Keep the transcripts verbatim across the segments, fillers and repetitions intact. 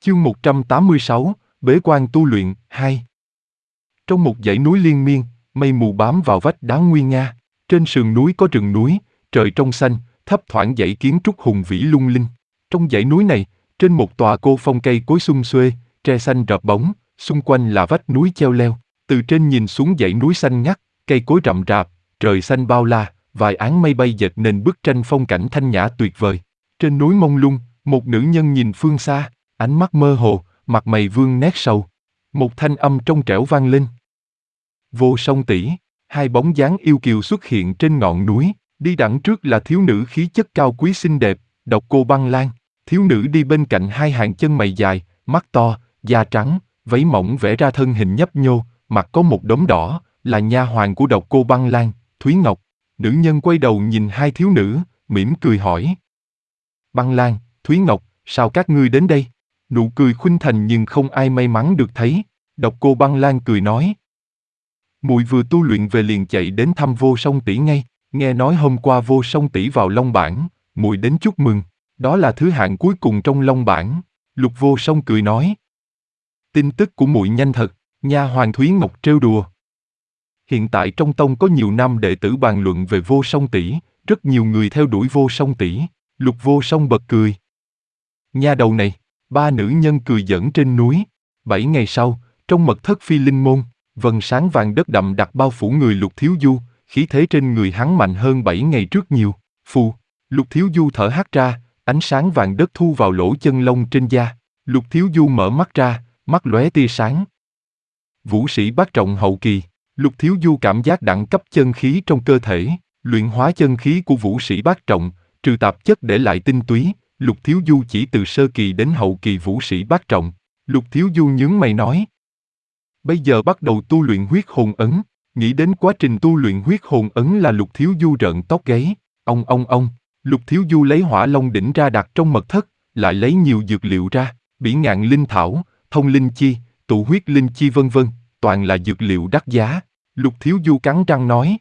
Chương một trăm tám mươi sáu, Bế quan tu luyện, hai. Trong một dãy núi liên miên, mây mù bám vào vách đá nguy nga. Trên sườn núi có rừng núi, trời trong xanh, thấp thoáng dãy kiến trúc hùng vĩ lung linh. Trong dãy núi này, trên một tòa cô phong cây cối sum xuê, tre xanh rợp bóng, xung quanh là vách núi cheo leo. Từ trên nhìn xuống dãy núi xanh ngắt, cây cối rậm rạp, trời xanh bao la, vài áng mây bay dệt nên bức tranh phong cảnh thanh nhã tuyệt vời. Trên núi mông lung, một nữ nhân nhìn phương xa, ánh mắt mơ hồ, mặt mày vương nét sầu. Một thanh âm trong trẻo vang lên. Vô Song tỷ. Hai bóng dáng yêu kiều xuất hiện trên ngọn núi, đi đằng trước là thiếu nữ khí chất cao quý xinh đẹp, Độc Cô Băng Lan. Thiếu nữ đi bên cạnh hai hàng chân mày dài, mắt to, da trắng, váy mỏng vẽ ra thân hình nhấp nhô, mặt có một đốm đỏ, là nha hoàn của Độc Cô Băng Lan, Thúy Ngọc. Nữ nhân quay đầu nhìn hai thiếu nữ, mỉm cười hỏi. Băng Lan, Thúy Ngọc, sao các ngươi đến đây? Nụ cười khuynh thành nhưng không ai may mắn được thấy. Độc Cô Băng Lan cười nói. Muội vừa tu luyện về liền chạy đến thăm Vô Song tỷ ngay, nghe nói hôm qua Vô Song tỷ vào Long Bảng, muội đến chúc mừng, đó là thứ hạng cuối cùng trong Long Bảng. Lục Vô Song cười nói. Tin tức của muội nhanh thật, nha hoàn Thúy Ngọc trêu đùa. Hiện tại trong tông có nhiều nam đệ tử bàn luận về Vô Song tỷ, rất nhiều người theo đuổi Vô Song tỷ. Lục Vô Song bật cười. Nha đầu này, ba nữ nhân cười giỡn trên núi. Bảy ngày sau, trong mật thất Phi Linh Môn, vầng sáng vàng đất đậm đặc bao phủ người Lục Thiếu Du, khí thế trên người hắn mạnh hơn bảy ngày trước nhiều. Phù, Lục Thiếu Du thở hắt ra, ánh sáng vàng đất thu vào lỗ chân lông trên da. Lục Thiếu Du mở mắt ra, mắt lóe tia sáng. Vũ sĩ bát trọng hậu kỳ. Lục Thiếu Du cảm giác đẳng cấp chân khí trong cơ thể, luyện hóa chân khí của vũ sĩ bát trọng, trừ tạp chất để lại tinh túy. Lục Thiếu Du chỉ từ sơ kỳ đến hậu kỳ vũ sĩ bát trọng. Lục Thiếu Du nhướng mày nói. Bây giờ bắt đầu tu luyện huyết hồn ấn. Nghĩ đến quá trình tu luyện huyết hồn ấn là Lục Thiếu Du rợn tóc gáy. Ông ông ông. Lục Thiếu Du lấy hỏa long đỉnh ra đặt trong mật thất, lại lấy nhiều dược liệu ra, bỉ ngạn linh thảo, thông linh chi, tụ huyết linh chi vân vân, toàn là dược liệu đắt giá. Lục Thiếu Du cắn răng nói.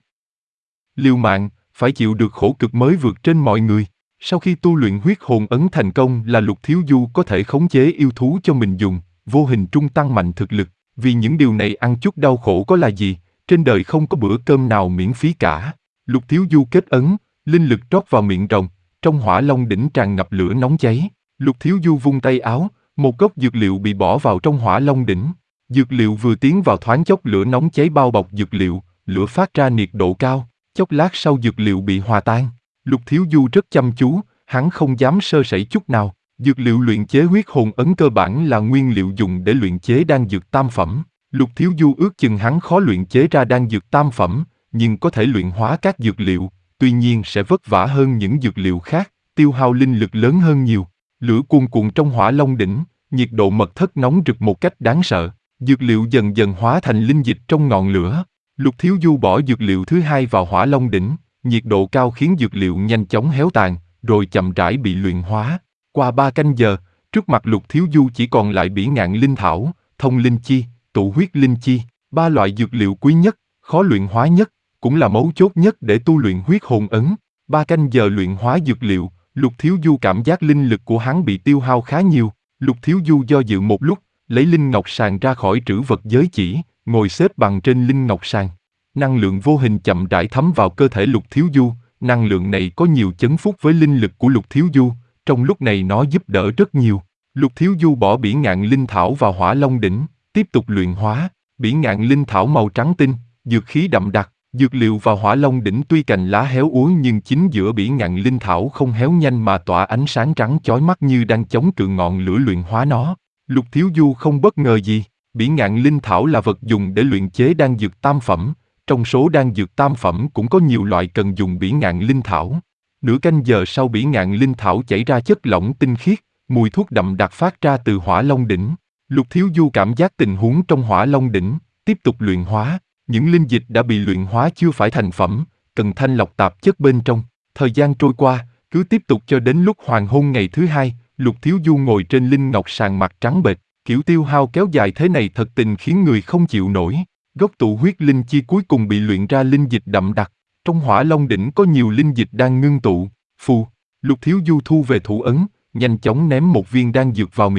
Liều mạng, phải chịu được khổ cực mới vượt trên mọi người. Sau khi tu luyện huyết hồn ấn thành công là Lục Thiếu Du có thể khống chế yêu thú cho mình dùng, vô hình trung tăng mạnh thực lực. Vì những điều này ăn chút đau khổ có là gì, trên đời không có bữa cơm nào miễn phí cả. Lục Thiếu Du kết ấn, linh lực trót vào miệng rồng, trong hỏa long đỉnh tràn ngập lửa nóng cháy. Lục Thiếu Du vung tay áo, một gốc dược liệu bị bỏ vào trong hỏa long đỉnh. Dược liệu vừa tiến vào thoáng chốc lửa nóng cháy bao bọc dược liệu, lửa phát ra nhiệt độ cao, chốc lát sau dược liệu bị hòa tan. Lục Thiếu Du rất chăm chú, hắn không dám sơ sẩy chút nào. Dược liệu luyện chế huyết hồn ấn cơ bản là nguyên liệu dùng để luyện chế đan dược tam phẩm. Lục Thiếu Du ước chừng hắn khó luyện chế ra đan dược tam phẩm, nhưng có thể luyện hóa các dược liệu, tuy nhiên sẽ vất vả hơn những dược liệu khác, tiêu hao linh lực lớn hơn nhiều. Lửa cuồn cuộn trong hỏa long đỉnh, nhiệt độ mật thất nóng rực một cách đáng sợ. Dược liệu dần dần hóa thành linh dịch trong ngọn lửa. Lục Thiếu Du bỏ dược liệu thứ hai vào hỏa long đỉnh, nhiệt độ cao khiến dược liệu nhanh chóng héo tàn, rồi chậm rãi bị luyện hóa. Qua ba canh giờ, trước mặt Lục Thiếu Du chỉ còn lại bỉ ngạn linh thảo, thông linh chi, tụ huyết linh chi, ba loại dược liệu quý nhất, khó luyện hóa nhất, cũng là mấu chốt nhất để tu luyện huyết hồn ấn. Ba canh giờ luyện hóa dược liệu, Lục Thiếu Du cảm giác linh lực của hắn bị tiêu hao khá nhiều. Lục Thiếu Du do dự một lúc, lấy linh ngọc sàng ra khỏi trữ vật giới chỉ, ngồi xếp bằng trên linh ngọc sàng. Năng lượng vô hình chậm rãi thấm vào cơ thể Lục Thiếu Du, năng lượng này có nhiều chấn phúc với linh lực của Lục Thiếu Du, trong lúc này nó giúp đỡ rất nhiều. Lục Thiếu Du bỏ bỉ ngạn linh thảo vào hỏa long đỉnh, tiếp tục luyện hóa. Bỉ ngạn linh thảo màu trắng tinh, dược khí đậm đặc, dược liệu vào hỏa long đỉnh tuy cành lá héo úa nhưng chính giữa bỉ ngạn linh thảo không héo nhanh mà tỏa ánh sáng trắng chói mắt như đang chống cự ngọn lửa luyện hóa nó. Lục Thiếu Du không bất ngờ gì, bỉ ngạn linh thảo là vật dùng để luyện chế đan dược tam phẩm, trong số đan dược tam phẩm cũng có nhiều loại cần dùng bỉ ngạn linh thảo. Nửa canh giờ sau bỉ ngạn linh thảo chảy ra chất lỏng tinh khiết, mùi thuốc đậm đặc phát ra từ hỏa long đỉnh. Lục Thiếu Du cảm giác tình huống trong hỏa long đỉnh, tiếp tục luyện hóa. Những linh dịch đã bị luyện hóa chưa phải thành phẩm, cần thanh lọc tạp chất bên trong. Thời gian trôi qua, cứ tiếp tục cho đến lúc hoàng hôn ngày thứ hai, Lục Thiếu Du ngồi trên linh ngọc sàng mặt trắng bệch. Kiểu tiêu hao kéo dài thế này thật tình khiến người không chịu nổi. Gốc tụ huyết linh chi cuối cùng bị luyện ra linh dịch đậm đặc. Trong hỏa long đỉnh có nhiều linh dịch đang ngưng tụ. Phù, Lục Thiếu Du thu về thủ ấn, nhanh chóng ném một viên đan dược vào miệng.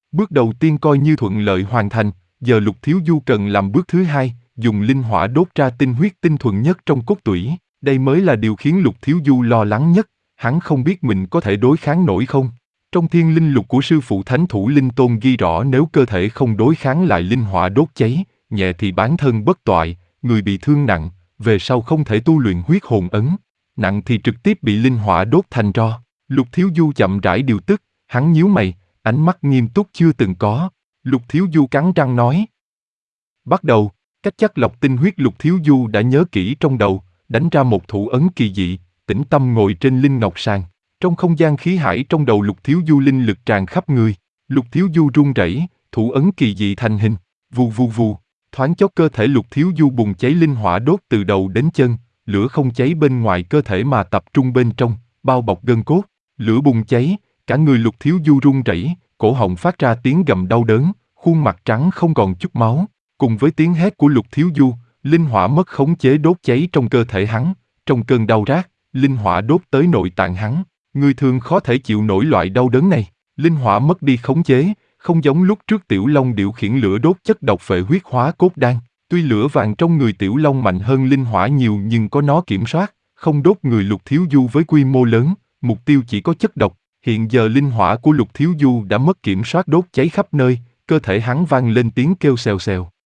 Bước đầu tiên coi như thuận lợi hoàn thành, giờ Lục Thiếu Du cần làm bước thứ hai, dùng linh hỏa đốt ra tinh huyết tinh thuần nhất trong cốt tủy. Đây mới là điều khiến Lục Thiếu Du lo lắng nhất, hắn không biết mình có thể đối kháng nổi không. Trong thiên linh lục của sư phụ Thánh Thủ Linh Tôn ghi rõ nếu cơ thể không đối kháng lại linh hỏa đốt cháy, nhẹ thì bán thân bất toại, người bị thương nặng, về sau không thể tu luyện huyết hồn ấn, nặng thì trực tiếp bị linh hỏa đốt thành tro. Lục Thiếu Du chậm rãi điều tức, hắn nhíu mày, ánh mắt nghiêm túc chưa từng có. Lục Thiếu Du cắn răng nói. Bắt đầu, cách chắc lọc tinh huyết Lục Thiếu Du đã nhớ kỹ trong đầu, đánh ra một thủ ấn kỳ dị, tĩnh tâm ngồi trên linh ngọc sàng. Trong không gian khí hải trong đầu Lục Thiếu Du linh lực tràn khắp người. Lục Thiếu Du run rẩy, thủ ấn kỳ dị thành hình, vù vù vù. Thoáng chốc cơ thể Lục Thiếu Du bùng cháy linh hỏa đốt từ đầu đến chân, lửa không cháy bên ngoài cơ thể mà tập trung bên trong, bao bọc gân cốt. Lửa bùng cháy, cả người Lục Thiếu Du run rẩy, cổ họng phát ra tiếng gầm đau đớn, khuôn mặt trắng không còn chút máu. Cùng với tiếng hét của Lục Thiếu Du, linh hỏa mất khống chế đốt cháy trong cơ thể hắn. Trong cơn đau rát, linh hỏa đốt tới nội tạng hắn. Người thường khó thể chịu nổi loại đau đớn này. Linh hỏa mất đi khống chế, không giống lúc trước Tiểu Long điều khiển lửa đốt chất độc phệ huyết hóa cốt đan. Tuy lửa vàng trong người Tiểu Long mạnh hơn linh hỏa nhiều nhưng có nó kiểm soát, không đốt người Lục Thiếu Du với quy mô lớn, mục tiêu chỉ có chất độc. Hiện giờ linh hỏa của Lục Thiếu Du đã mất kiểm soát đốt cháy khắp nơi, cơ thể hắn vang lên tiếng kêu xèo xèo.